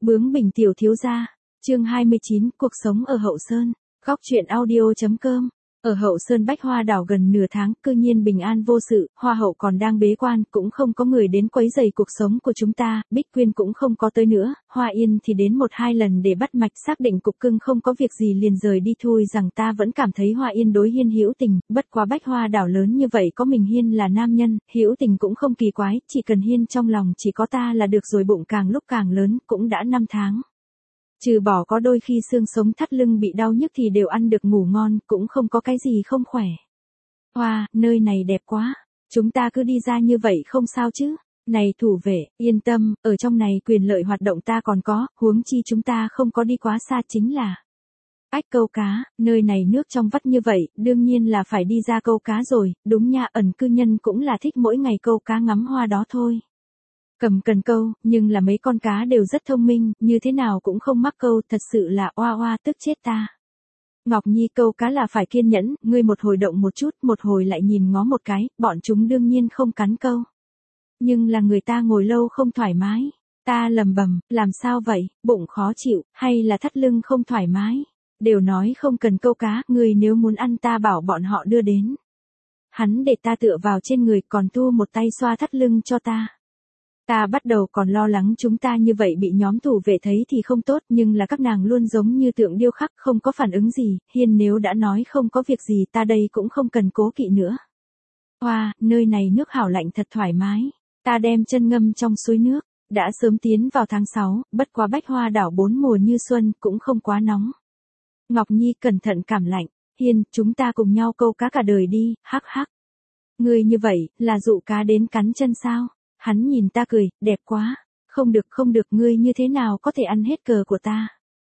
Bướng bỉnh tiểu thiếu gia, chương 29, cuộc sống ở Hậu Sơn, góc truyện audio.com. Ở Hậu Sơn Bách Hoa đảo gần nửa tháng, cư nhiên bình an vô sự, Hoa hậu còn đang bế quan, cũng không có người đến quấy rầy cuộc sống của chúng ta, Bích Quyên cũng không có tới nữa, Hoa Yên thì đến 1-2 lần để bắt mạch xác định cục cưng không có việc gì liền rời đi thôi. Rằng ta vẫn cảm thấy Hoa Yên đối Hiên hữu tình, bất quá Bách Hoa đảo lớn như vậy có mình Hiên là nam nhân, hữu tình cũng không kỳ quái, chỉ cần Hiên trong lòng chỉ có ta là được rồi. Bụng càng lúc càng lớn, cũng đã 5 tháng. Trừ bỏ có đôi khi xương sống thắt lưng bị đau nhức thì đều ăn được ngủ ngon, cũng không có cái gì không khỏe. Hoa, nơi này đẹp quá, chúng ta cứ đi ra như vậy không sao chứ? Này thủ vệ, yên tâm, ở trong này quyền lợi hoạt động ta còn có, huống chi chúng ta không có đi quá xa chính là ách câu cá, nơi này nước trong vắt như vậy, đương nhiên là phải đi ra câu cá rồi, đúng nha, ẩn cư nhân cũng là thích mỗi ngày câu cá ngắm hoa đó thôi. Cầm cần câu, nhưng là mấy con cá đều rất thông minh, như thế nào cũng không mắc câu, thật sự là oa oa tức chết ta. Ngọc Nhi, câu cá là phải kiên nhẫn, ngươi một hồi động một chút, một hồi lại nhìn ngó một cái, bọn chúng đương nhiên không cắn câu. Nhưng là người ta ngồi lâu không thoải mái. Ta lầm bầm, làm sao vậy, bụng khó chịu, hay là thắt lưng không thoải mái? Đều nói không cần câu cá, ngươi nếu muốn ăn ta bảo bọn họ đưa đến. Hắn để ta tựa vào trên người còn tu một tay xoa thắt lưng cho ta. Ta bắt đầu còn lo lắng chúng ta như vậy bị nhóm thủ vệ thấy thì không tốt, nhưng là các nàng luôn giống như tượng điêu khắc, không có phản ứng gì. Hiên nếu đã nói không có việc gì ta đây cũng không cần cố kỵ nữa. Hoa, nơi này nước hảo lạnh thật thoải mái. Ta đem chân ngâm trong suối nước, đã sớm tiến vào tháng 6, bất quá Bách Hoa đảo 4 mùa như xuân, cũng không quá nóng. Ngọc Nhi cẩn thận cảm lạnh, Hiên, chúng ta cùng nhau câu cá cả đời đi, hắc hắc. Ngươi như vậy, là dụ cá đến cắn chân sao? Hắn nhìn ta cười, đẹp quá. Không được, ngươi như thế nào có thể ăn hết cờ của ta?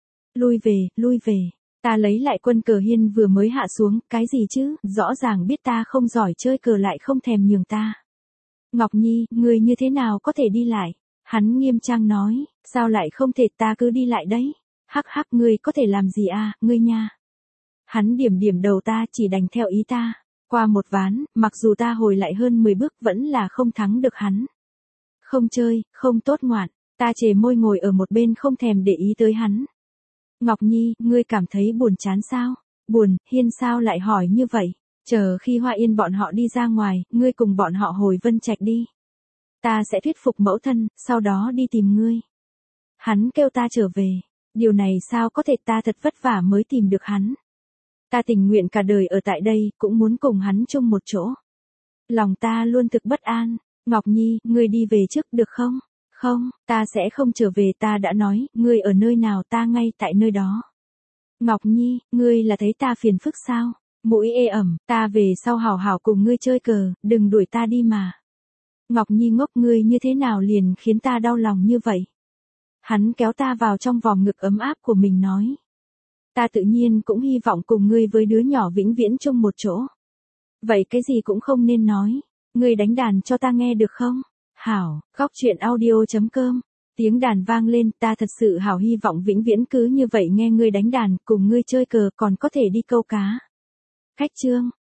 Lui về. Ta lấy lại quân cờ. Hiên vừa mới hạ xuống, cái gì chứ, rõ ràng biết ta không giỏi chơi cờ lại không thèm nhường ta. Ngọc Nhi, ngươi như thế nào có thể đi lại? Hắn nghiêm trang nói, sao lại không thể, ta cứ đi lại đấy. Hắc hắc, ngươi có thể làm gì à, ngươi nha. Hắn điểm đầu ta, chỉ đành theo ý ta. Qua một ván, mặc dù ta hồi lại hơn 10 bước vẫn là không thắng được hắn. Không chơi, không tốt ngoạn, ta chề môi ngồi ở một bên không thèm để ý tới hắn. Ngọc Nhi, ngươi cảm thấy buồn chán sao? Buồn, Hiên sao lại hỏi như vậy? Chờ khi Hoa Yên bọn họ đi ra ngoài, ngươi cùng bọn họ hồi Vân Trạch đi. Ta sẽ thuyết phục mẫu thân, sau đó đi tìm ngươi. Hắn kêu ta trở về. Điều này sao có thể, ta thật vất vả mới tìm được hắn. Ta tình nguyện cả đời ở tại đây, cũng muốn cùng hắn chung một chỗ. Lòng ta luôn thực bất an. Ngọc Nhi, ngươi đi về trước được không? Không, ta sẽ không trở về, ta đã nói, ngươi ở nơi nào ta ngay tại nơi đó. Ngọc Nhi, ngươi là thấy ta phiền phức sao? Mũi ê ẩm, ta về sau hảo hảo cùng ngươi chơi cờ, đừng đuổi ta đi mà. Ngọc Nhi ngốc, ngươi như thế nào liền khiến ta đau lòng như vậy? Hắn kéo ta vào trong vòng ngực ấm áp của mình nói. Ta tự nhiên cũng hy vọng cùng ngươi với đứa nhỏ vĩnh viễn chung một chỗ. Vậy cái gì cũng không nên nói. Ngươi đánh đàn cho ta nghe được không? Hảo, góc truyện audio.com. Tiếng đàn vang lên, ta thật sự hảo hy vọng vĩnh viễn cứ như vậy nghe ngươi đánh đàn, cùng ngươi chơi cờ, còn có thể đi câu cá. Cách chương.